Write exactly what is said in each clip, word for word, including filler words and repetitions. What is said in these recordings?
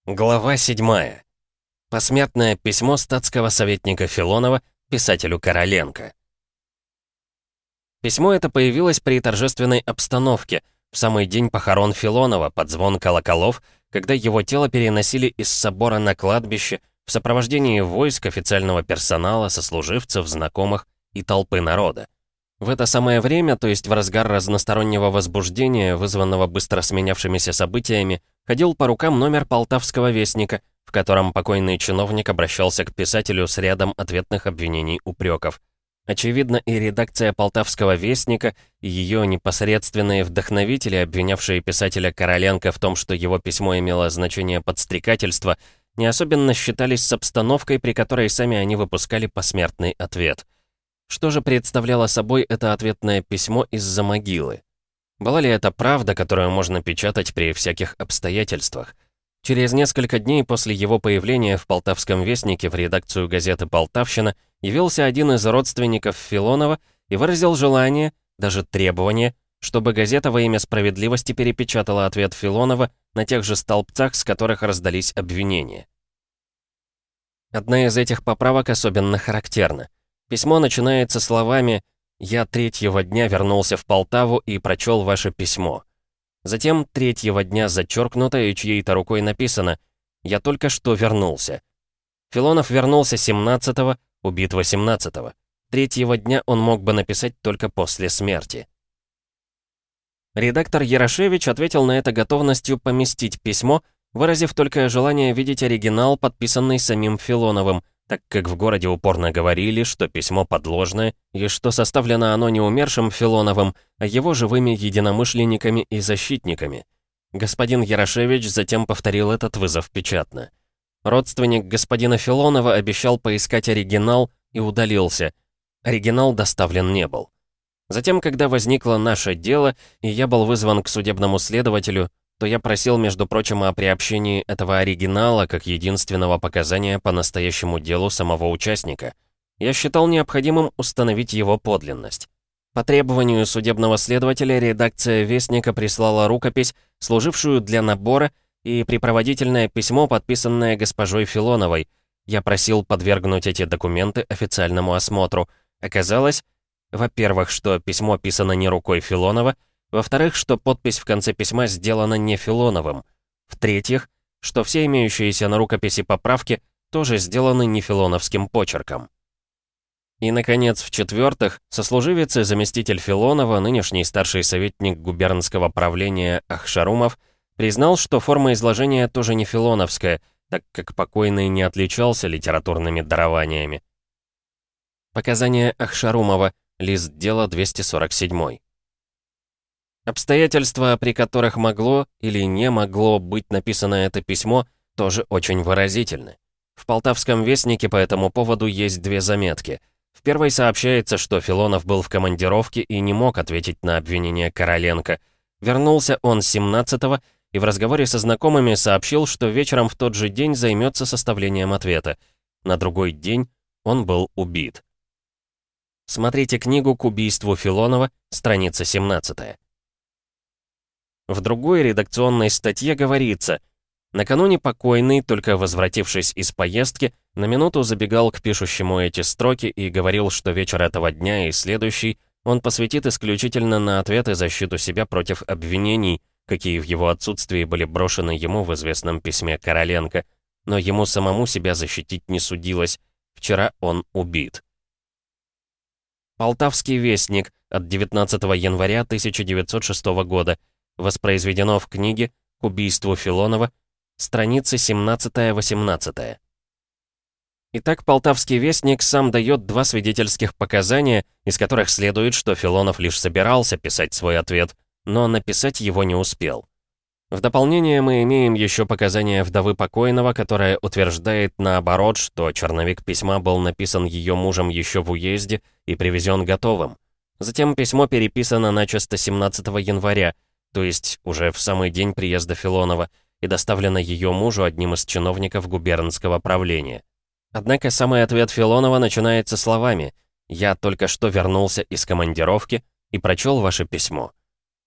Глава седьмая. Посмертное письмо статского советника Филонова писателю Короленко. Письмо это появилось при торжественной обстановке, в самый день похорон Филонова, под звон колоколов, когда его тело переносили из собора на кладбище в сопровождении войск, официального персонала, сослуживцев, знакомых и толпы народа. В это самое время, то есть в разгар разностороннего возбуждения, вызванного быстро сменявшимися событиями, ходил по рукам номер «Полтавского вестника», в котором покойный чиновник обращался к писателю с рядом ответных обвинений-упреков. Очевидно, и редакция «Полтавского вестника», и ее непосредственные вдохновители, обвинявшие писателя Короленко в том, что его письмо имело значение подстрекательства, не особенно считались с обстановкой, при которой сами они выпускали посмертный ответ. Что же представляло собой это ответное письмо из-за могилы? Была ли это правда, которую можно печатать при всяких обстоятельствах? Через несколько дней после его появления в «Полтавском вестнике» в редакцию газеты «Полтавщина» явился один из родственников Филонова и выразил желание, даже требование, чтобы газета во имя справедливости перепечатала ответ Филонова на тех же столбцах, с которых раздались обвинения. Одна из этих поправок особенно характерна. Письмо начинается словами «Я третьего дня вернулся в Полтаву и прочел ваше письмо». Затем третьего дня зачеркнуто и чьей-то рукой написано «Я только что вернулся». Филонов вернулся семнадцатого, убит восемнадцатого. Третьего дня он мог бы написать только после смерти. Редактор Ярошевич ответил на это готовностью поместить письмо, выразив только желание видеть оригинал, подписанный самим Филоновым, так как в городе упорно говорили, что письмо подложное и что составлено оно не умершим Филоновым, а его живыми единомышленниками и защитниками. Господин Ярошевич затем повторил этот вызов печатно. Родственник господина Филонова обещал поискать оригинал и удалился. Оригинал доставлен не был. Затем, когда возникло наше дело, и я был вызван к судебному следователю, то я просил, между прочим, о приобщении этого оригинала как единственного показания по настоящему делу самого участника. Я считал необходимым установить его подлинность. По требованию судебного следователя редакция «Вестника» прислала рукопись, служившую для набора, и припроводительное письмо, подписанное госпожой Филоновой. Я просил подвергнуть эти документы официальному осмотру. Оказалось, во-первых, что письмо писано не рукой Филонова, во-вторых, что подпись в конце письма сделана не Филоновым. В-третьих, что все имеющиеся на рукописи поправки тоже сделаны не филоновским почерком. И, наконец, в-четвертых, сослуживец и заместитель Филонова, нынешний старший советник губернского правления Ахшарумов, признал, что форма изложения тоже не филоновская, так как покойный не отличался литературными дарованиями. Показания Ахшарумова, лист дела двести сорок семь. Обстоятельства, при которых могло или не могло быть написано это письмо, тоже очень выразительны. В «Полтавском вестнике» по этому поводу есть две заметки. В первой сообщается, что Филонов был в командировке и не мог ответить на обвинение Короленко. Вернулся он семнадцатого и в разговоре со знакомыми сообщил, что вечером в тот же день займется составлением ответа. На другой день он был убит. Смотрите книгу «К убийству Филонова», страница семнадцатая. В другой редакционной статье говорится: накануне покойный, только возвратившись из поездки, на минуту забегал к пишущему эти строки и говорил, что вечер этого дня и следующий он посвятит исключительно на ответ и защиту себя против обвинений, какие в его отсутствии были брошены ему в известном письме Короленко, но ему самому себя защитить не судилось. Вчера он убит. «Полтавский вестник» от девятнадцатого января тысяча девятьсот шестого года. Воспроизведено в книге «К убийству Филонова», страницы семнадцатая-восемнадцатая. Итак, «Полтавский вестник» сам дает два свидетельских показания, из которых следует, что Филонов лишь собирался писать свой ответ, но написать его не успел. В дополнение мы имеем еще показания вдовы покойного, которая утверждает наоборот, что черновик письма был написан ее мужем еще в уезде и привезен готовым. Затем письмо переписано начисто семнадцатого января, то есть уже в самый день приезда Филонова, и доставлено ее мужу одним из чиновников губернского правления. Однако самый ответ Филонова начинается словами «Я только что вернулся из командировки и прочел ваше письмо».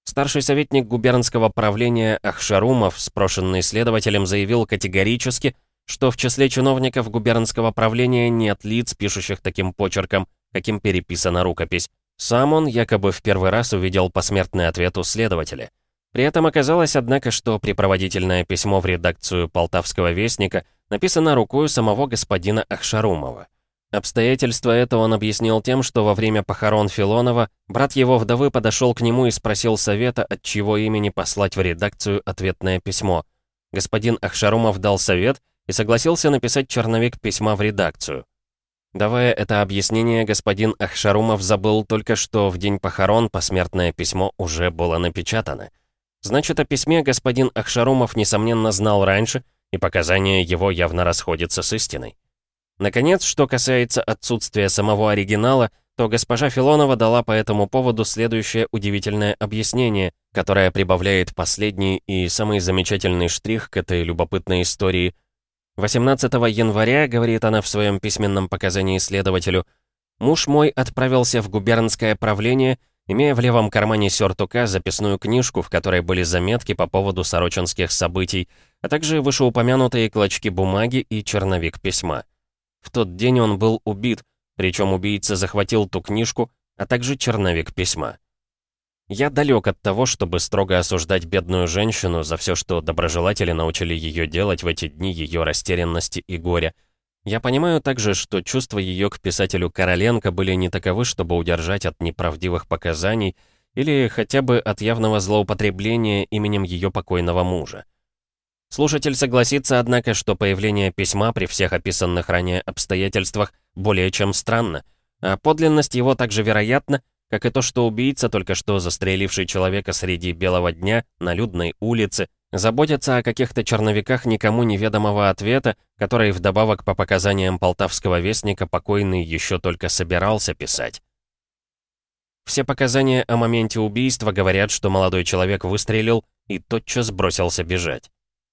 Старший советник губернского правления Ахшарумов, спрошенный следователем, заявил категорически, что в числе чиновников губернского правления нет лиц, пишущих таким почерком, каким переписана рукопись. Сам он якобы в первый раз увидел посмертный ответ у следователя. При этом оказалось, однако, что припроводительное письмо в редакцию «Полтавского вестника» написано рукою самого господина Ахшарумова. Обстоятельства это он объяснил тем, что во время похорон Филонова брат его вдовы подошел к нему и спросил совета, от чьего имени послать в редакцию ответное письмо. Господин Ахшарумов дал совет и согласился написать черновик письма в редакцию. Давая это объяснение, господин Ахшарумов забыл только, что в день похорон посмертное письмо уже было напечатано. Значит, о письме господин Ахшарумов, несомненно, знал раньше, и показания его явно расходятся с истиной. Наконец, что касается отсутствия самого оригинала, то госпожа Филонова дала по этому поводу следующее удивительное объяснение, которое прибавляет последний и самый замечательный штрих к этой любопытной истории. восемнадцатого января, говорит она в своем письменном показании следователю, «Муж мой отправился в губернское правление, имея в левом кармане сюртука записную книжку, в которой были заметки по поводу сорочинских событий, а также вышеупомянутые клочки бумаги и черновик письма. В тот день он был убит, причем убийца захватил ту книжку, а также черновик письма». Я далек от того, чтобы строго осуждать бедную женщину за все, что доброжелатели научили ее делать в эти дни ее растерянности и горя. Я понимаю также, что чувства ее к писателю Короленко были не таковы, чтобы удержать от неправдивых показаний или хотя бы от явного злоупотребления именем ее покойного мужа. Слушатель согласится, однако, что появление письма при всех описанных ранее обстоятельствах более чем странно, а подлинность его также вероятна, как и то, что убийца, только что застреливший человека среди белого дня на людной улице, заботится о каких-то черновиках никому неведомого ответа, который вдобавок по показаниям Полтавского вестника покойный еще только собирался писать. Все показания о моменте убийства говорят, что молодой человек выстрелил и тотчас бросился бежать.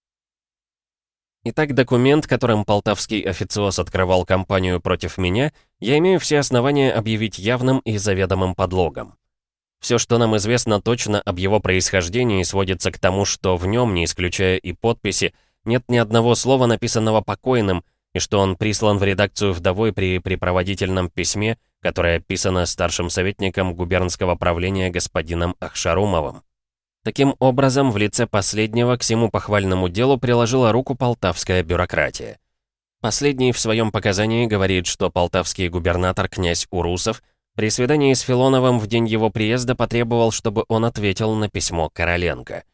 Итак, документ, которым полтавский официоз открывал кампанию против меня, я имею все основания объявить явным и заведомым подлогом. Все, что нам известно точно об его происхождении, сводится к тому, что в нем, не исключая и подписи, нет ни одного слова, написанного покойным, и что он прислан в редакцию вдовой при припроводительном письме, которое писано старшим советником губернского правления господином Ахшарумовым. Таким образом, в лице последнего к всему похвальному делу приложила руку полтавская бюрократия. Последний в своем показании говорит, что полтавский губернатор князь Урусов при свидании с Филоновым в день его приезда потребовал, чтобы он ответил на письмо Короленко.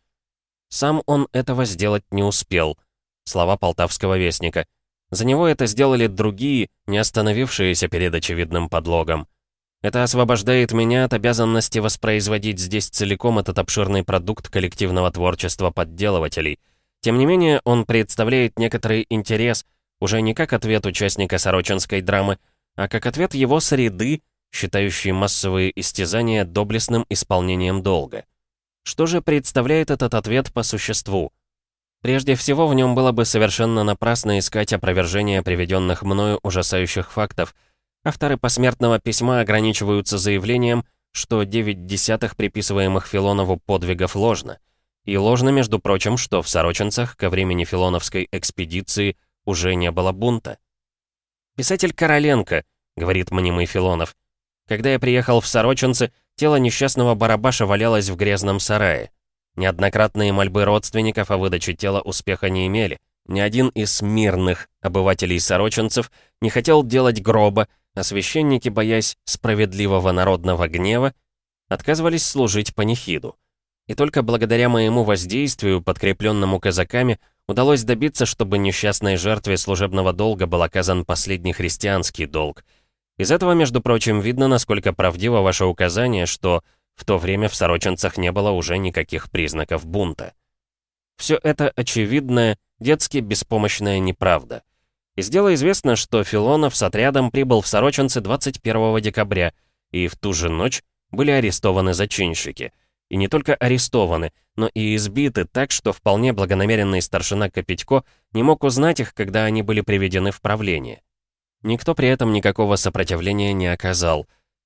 Сам он этого сделать не успел. Слова полтавского вестника. За него это сделали другие, не остановившиеся перед очевидным подлогом. Это освобождает меня от обязанности воспроизводить здесь целиком этот обширный продукт коллективного творчества подделывателей. Тем не менее, он представляет некоторый интерес, уже не как ответ участника сорочинской драмы, а как ответ его среды, считающей массовые истязания доблестным исполнением долга. Что же представляет этот ответ по существу? Прежде всего, в нем было бы совершенно напрасно искать опровержение приведенных мною ужасающих фактов. Авторы посмертного письма ограничиваются заявлением, что девять десятых приписываемых Филонову подвигов ложно. И ложно, между прочим, что в Сорочинцах ко времени Филоновской экспедиции уже не было бунта. «Писатель Короленко», — говорит мнимый Филонов, — «когда я приехал в Сорочинцы, тело несчастного барабаша валялось в грязном сарае. Неоднократные мольбы родственников о выдаче тела успеха не имели. Ни один из мирных обывателей сорочинцев не хотел делать гроба, а священники, боясь справедливого народного гнева, отказывались служить панихиду. И только благодаря моему воздействию, подкрепленному казаками, удалось добиться, чтобы несчастной жертве служебного долга был оказан последний христианский долг. Из этого, между прочим, видно, насколько правдиво ваше указание, что в то время в Сорочинцах не было уже никаких признаков бунта. Все это очевидная, детски беспомощная неправда. Из дела известно, что Филонов с отрядом прибыл в Сорочинцы двадцать первого декабря, и в ту же ночь были арестованы зачинщики. И не только арестованы, но и избиты так, что вполне благонамеренный старшина Копитько не мог узнать их, когда они были приведены в правление. Никто при этом никакого сопротивления не оказал.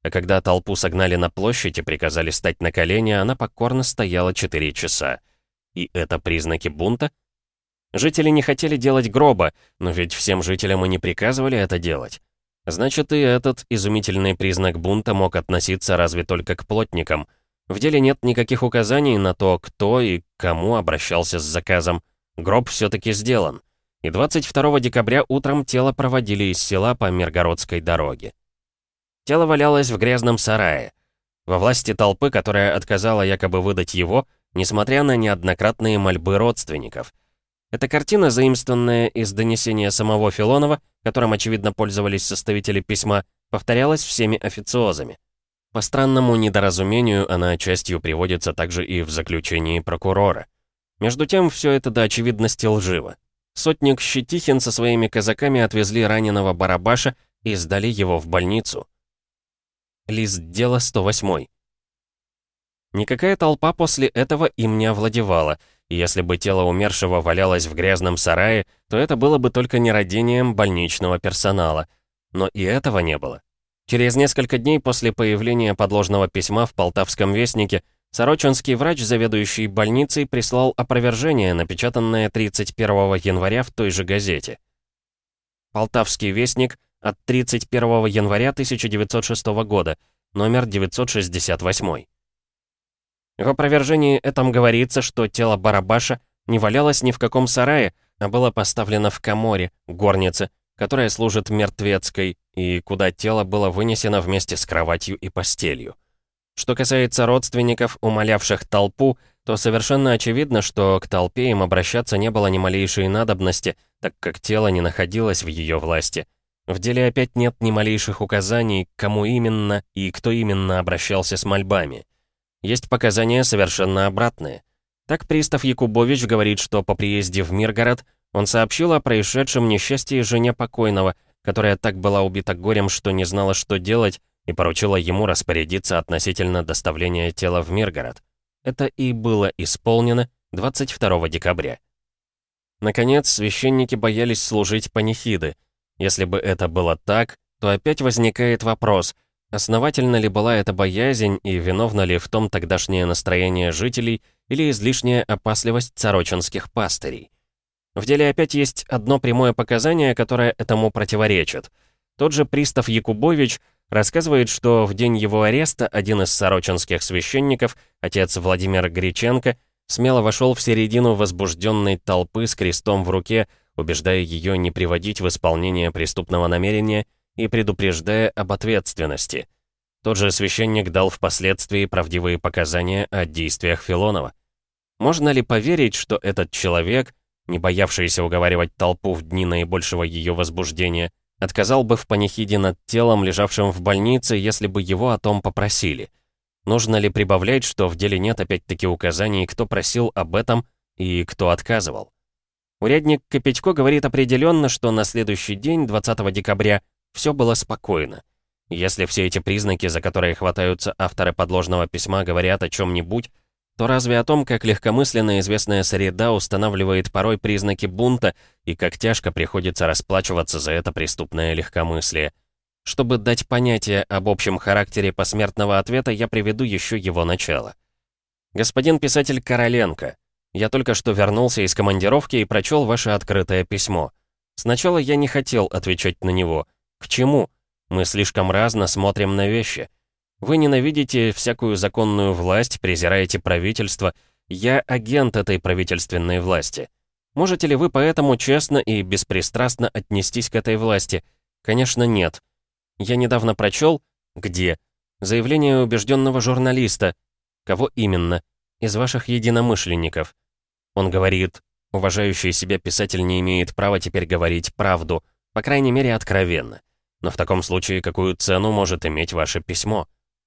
а когда толпу согнали на площадь и приказали стать на колени, она покорно стояла четыре часа. И это признаки бунта? Жители не хотели делать гроба, но ведь всем жителям и не приказывали это делать. Значит, и этот изумительный признак бунта мог относиться разве только к плотникам. В деле нет никаких указаний на то, кто и к кому обращался с заказом. Гроб все-таки сделан. И двадцать второго декабря утром тело проводили из села по Миргородской дороге. Тело валялось в грязном сарае. Во власти толпы, которая отказала якобы выдать его, несмотря на неоднократные мольбы родственников. Эта картина, заимствованная из донесения самого Филонова, которым, очевидно, пользовались составители письма, повторялась всеми официозами. По странному недоразумению она частью приводится также и в заключении прокурора. Между тем, все это до очевидности лживо. Сотник Щетихин со своими казаками отвезли раненого Барабаша и сдали его в больницу. Лист дела сто восемь. Никакая толпа после этого им не овладевала, и если бы тело умершего валялось в грязном сарае, то это было бы только нерадением больничного персонала. Но и этого не было. Через несколько дней после появления подложного письма в Полтавском вестнике сорочинский врач, заведующий больницей, прислал опровержение, напечатанное тридцать первого января в той же газете. Полтавский вестник от тридцать первого января тысяча девятьсот шестого года, номер девятьсот шестьдесят восемь. В опровержении этом говорится, что тело Барабаша не валялось ни в каком сарае, а было поставлено в каморе, горнице, которая служит мертвецкой, и куда тело было вынесено вместе с кроватью и постелью. Что касается родственников, умолявших толпу, то совершенно очевидно, что к толпе им обращаться не было ни малейшей надобности, так как тело не находилось в ее власти. В деле опять нет ни малейших указаний, к кому именно и кто именно обращался с мольбами. Есть показания совершенно обратные. Так пристав Якубович говорит, что по приезде в Миргород он сообщил о происшедшем несчастье жене покойного, которая так была убита горем, что не знала, что делать, и поручила ему распорядиться относительно доставления тела в Миргород. Это и было исполнено двадцать второго декабря. Наконец, священники боялись служить панихиды. Если бы это было так, то опять возникает вопрос, основательна ли была эта боязнь и виновна ли в том тогдашнее настроение жителей или излишняя опасливость сорочинских пастырей. В деле опять есть одно прямое показание, которое этому противоречит. Тот же пристав Якубович рассказывает, что в день его ареста один из сорочинских священников, отец Владимир Греченко, смело вошел в середину возбужденной толпы с крестом в руке, убеждая ее не приводить в исполнение преступного намерения и предупреждая об ответственности. Тот же священник дал впоследствии правдивые показания о действиях Филонова. Можно ли поверить, что этот человек, не боявшийся уговаривать толпу в дни наибольшего ее возбуждения, отказал бы в панихиде над телом, лежавшим в больнице, если бы его о том попросили? Нужно ли прибавлять, что в деле нет опять-таки указаний, кто просил об этом и кто отказывал? Урядник Копятько говорит определенно, что на следующий день, двадцатого декабря, все было спокойно. Если все эти признаки, за которые хватаются авторы подложного письма, говорят о чем-нибудь, то разве о том, как легкомысленно известная среда устанавливает порой признаки бунта и как тяжко приходится расплачиваться за это преступное легкомыслие? Чтобы дать понятие об общем характере посмертного ответа, я приведу еще его начало. Господин писатель Короленко, я только что вернулся из командировки и прочел ваше открытое письмо. Сначала я не хотел отвечать на него. К чему? Мы слишком разно смотрим на вещи. Вы ненавидите всякую законную власть, презираете правительство. Я агент этой правительственной власти. Можете ли вы поэтому честно и беспристрастно отнестись к этой власти? Конечно, нет. Я недавно прочел... Где? Заявление убежденного журналиста. Кого именно? Из ваших единомышленников. Он говорит, уважающий себя писатель не имеет права теперь говорить правду, по крайней мере, откровенно. Но в таком случае какую цену может иметь ваше письмо?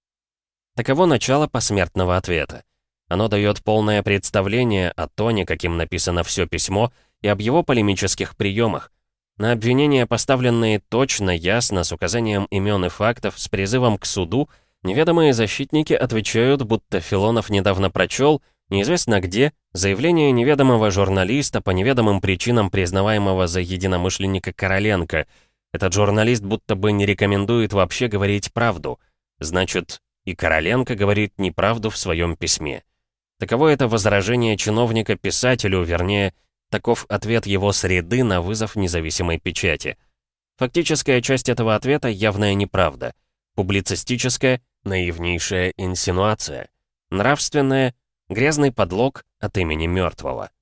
Таково начало посмертного ответа. Оно дает полное представление о тоне, каким написано все письмо, и об его полемических приемах. На обвинения, поставленные точно, ясно, с указанием имен и фактов, с призывом к суду, неведомые защитники отвечают, будто Филонов недавно прочел, неизвестно где, заявление неведомого журналиста по неведомым причинам признаваемого за единомышленника Короленко. Этот журналист будто бы не рекомендует вообще говорить правду. Значит, и Короленко говорит неправду в своем письме. Таково это возражение чиновника писателю, вернее, таков ответ его среды на вызов независимой печати. Фактическая часть этого ответа — явная неправда. Публицистическая — наивнейшая инсинуация. Нравственная — грязный подлог от имени мертвого.